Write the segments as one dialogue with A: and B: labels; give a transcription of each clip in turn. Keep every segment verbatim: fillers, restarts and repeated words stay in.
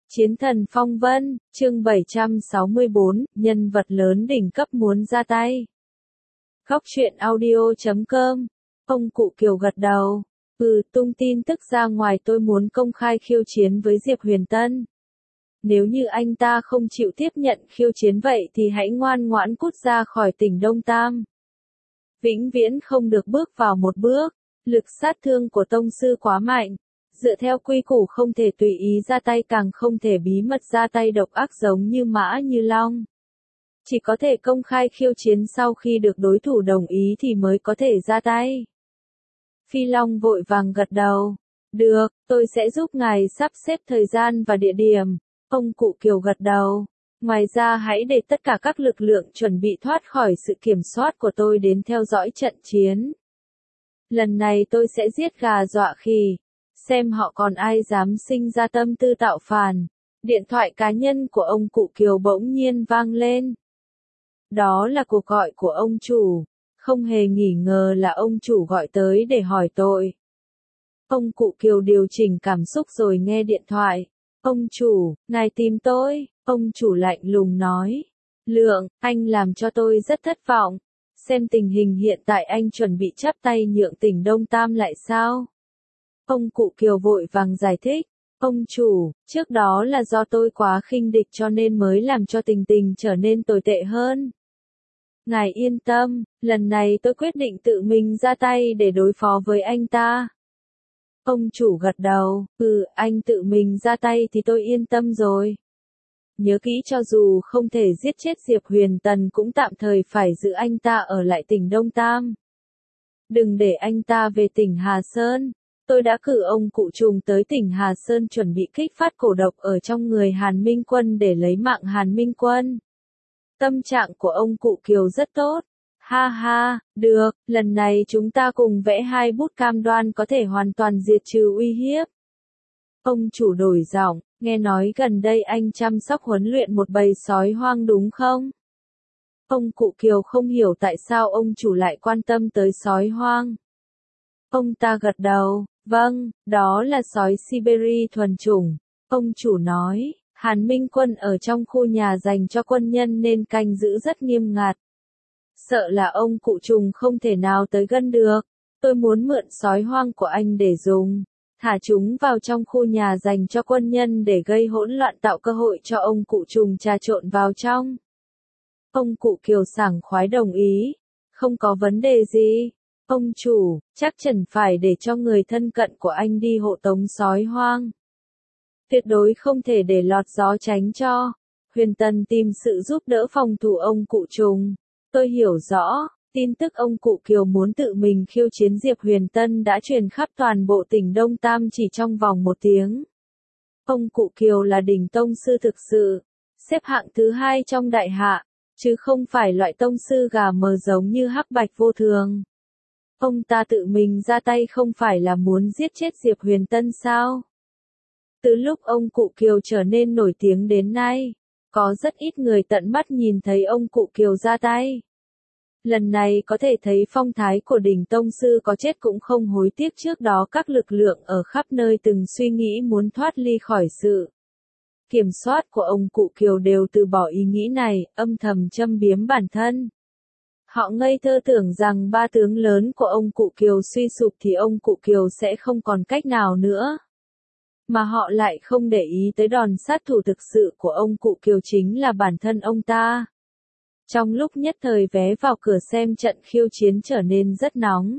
A: Chiến thần phong vân, chương bảy trăm sáu mươi tư, nhân vật lớn đỉnh cấp muốn ra tay. Góc truyện audio chấm com, ông cụ Kiều gật đầu, ừ tung tin tức ra ngoài tôi muốn công khai khiêu chiến với Diệp Huyền Tân. Nếu như anh ta không chịu tiếp nhận khiêu chiến vậy thì hãy ngoan ngoãn cút ra khỏi tỉnh Đông Tam. Vĩnh viễn không được bước vào một bước, lực sát thương của tông sư quá mạnh. Dựa theo quy củ không thể tùy ý ra tay, càng không thể bí mật ra tay độc ác giống như Mã Như Long. Chỉ có thể công khai khiêu chiến sau khi được đối thủ đồng ý thì mới có thể ra tay. Phi Long vội vàng gật đầu. Được, tôi sẽ giúp ngài sắp xếp thời gian và địa điểm. Ông cụ Kiều gật đầu. Ngoài ra hãy để tất cả các lực lượng chuẩn bị thoát khỏi sự kiểm soát của tôi đến theo dõi trận chiến. Lần này tôi sẽ giết gà dọa khỉ. Xem họ còn ai dám sinh ra tâm tư tạo phản. Điện thoại cá nhân của ông cụ Kiều bỗng nhiên vang lên. Đó là cuộc gọi của ông chủ. Không hề nghi ngờ là ông chủ gọi tới để hỏi tội. Ông cụ Kiều điều chỉnh cảm xúc rồi nghe điện thoại. Ông chủ, ngài tìm tôi. Ông chủ lạnh lùng nói. Lượng, anh làm cho tôi rất thất vọng. Xem tình hình hiện tại anh chuẩn bị chắp tay nhượng tỉnh Đông Tam lại sao? Ông cụ Kiều vội vàng giải thích. Ông chủ, trước đó là do tôi quá khinh địch cho nên mới làm cho tình tình trở nên tồi tệ hơn. Ngài yên tâm, lần này tôi quyết định tự mình ra tay để đối phó với anh ta. Ông chủ gật đầu, ừ, anh tự mình ra tay thì tôi yên tâm rồi. Nhớ kỹ, cho dù không thể giết chết Diệp Huyền Tần cũng tạm thời phải giữ anh ta ở lại tỉnh Đông Tam. Đừng để anh ta về tỉnh Hà Sơn. Tôi đã cử ông cụ Trùng tới tỉnh Hà Sơn chuẩn bị kích phát cổ độc ở trong người Hàn Minh Quân để lấy mạng Hàn Minh Quân. Tâm trạng của ông cụ Kiều rất tốt. Ha ha, được, lần này chúng ta cùng vẽ hai bút cam đoan có thể hoàn toàn diệt trừ uy hiếp. Ông chủ đổi giọng, nghe nói gần đây anh chăm sóc huấn luyện một bầy sói hoang đúng không? Ông cụ Kiều không hiểu tại sao ông chủ lại quan tâm tới sói hoang. Ông ta gật đầu, vâng, đó là sói Siberia thuần chủng. Ông chủ nói, Hàn Minh Quân ở trong khu nhà dành cho quân nhân nên canh giữ rất nghiêm ngặt. Sợ là ông cụ Trùng không thể nào tới gần được. Tôi muốn mượn sói hoang của anh để dùng. Thả chúng vào trong khu nhà dành cho quân nhân để gây hỗn loạn, tạo cơ hội cho ông cụ Trùng trà trộn vào trong. Ông cụ Kiều sảng khoái đồng ý. Không có vấn đề gì. Ông chủ, chắc chắn phải để cho người thân cận của anh đi hộ tống sói hoang. Tuyệt đối không thể để lọt gió tránh cho. Huyền Tân tìm sự giúp đỡ phòng thủ ông cụ Trùng. Tôi hiểu rõ, tin tức ông cụ Kiều muốn tự mình khiêu chiến Diệp Huyền Tân đã truyền khắp toàn bộ tỉnh Đông Tam chỉ trong vòng một tiếng. Ông cụ Kiều là đỉnh tông sư thực sự, xếp hạng thứ hai trong đại hạ, chứ không phải loại tông sư gà mờ giống như Hắc Bạch Vô Thường. Ông ta tự mình ra tay không phải là muốn giết chết Diệp Huyền Tân sao? Từ lúc ông cụ Kiều trở nên nổi tiếng đến nay, có rất ít người tận mắt nhìn thấy ông cụ Kiều ra tay. Lần này có thể thấy phong thái của đỉnh tông sư có chết cũng không hối tiếc. Trước đó các lực lượng ở khắp nơi từng suy nghĩ muốn thoát ly khỏi sự kiểm soát của ông cụ Kiều đều từ bỏ ý nghĩ này, âm thầm châm biếm bản thân. Họ ngây thơ tưởng rằng ba tướng lớn của ông cụ Kiều suy sụp thì ông cụ Kiều sẽ không còn cách nào nữa. Mà họ lại không để ý tới đòn sát thủ thực sự của ông cụ Kiều chính là bản thân ông ta. Trong lúc nhất thời vé vào cửa xem trận khiêu chiến trở nên rất nóng.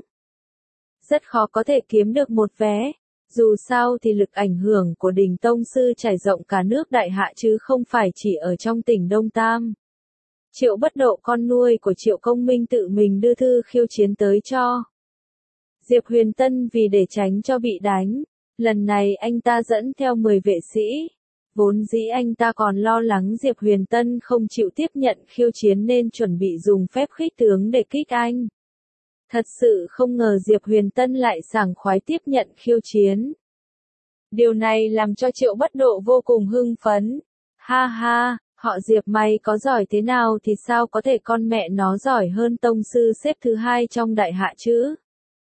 A: Rất khó có thể kiếm được một vé. Dù sao thì lực ảnh hưởng của đỉnh tông sư trải rộng cả nước đại hạ chứ không phải chỉ ở trong tỉnh Đông Tam. Triệu Bất Độ, con nuôi của Triệu Công Minh, tự mình đưa thư khiêu chiến tới cho Diệp Huyền Tân vì để tránh cho bị đánh. Lần này anh ta dẫn theo mười vệ sĩ. Vốn dĩ anh ta còn lo lắng Diệp Huyền Tân không chịu tiếp nhận khiêu chiến nên chuẩn bị dùng phép khích tướng để kích anh. Thật sự không ngờ Diệp Huyền Tân lại sảng khoái tiếp nhận khiêu chiến. Điều này làm cho Triệu Bất Độ vô cùng hưng phấn. Ha ha, họ Diệp mày có giỏi thế nào thì sao có thể con mẹ nó giỏi hơn tông sư xếp thứ hai trong đại hạ chứ?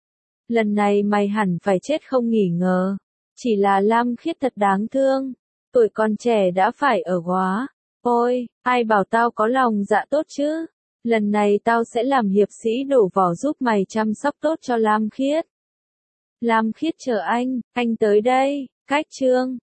A: Lần này mày hẳn phải chết không nghi ngờ. Chỉ là Lam Khiết thật đáng thương. tuổi còn trẻ đã phải ở góa. Ôi, ai bảo tao có lòng dạ tốt chứ? Lần này tao sẽ làm hiệp sĩ đổ vỏ giúp mày chăm sóc tốt cho Lam Khiết. Lam Khiết chờ anh, anh tới đây, cách chương.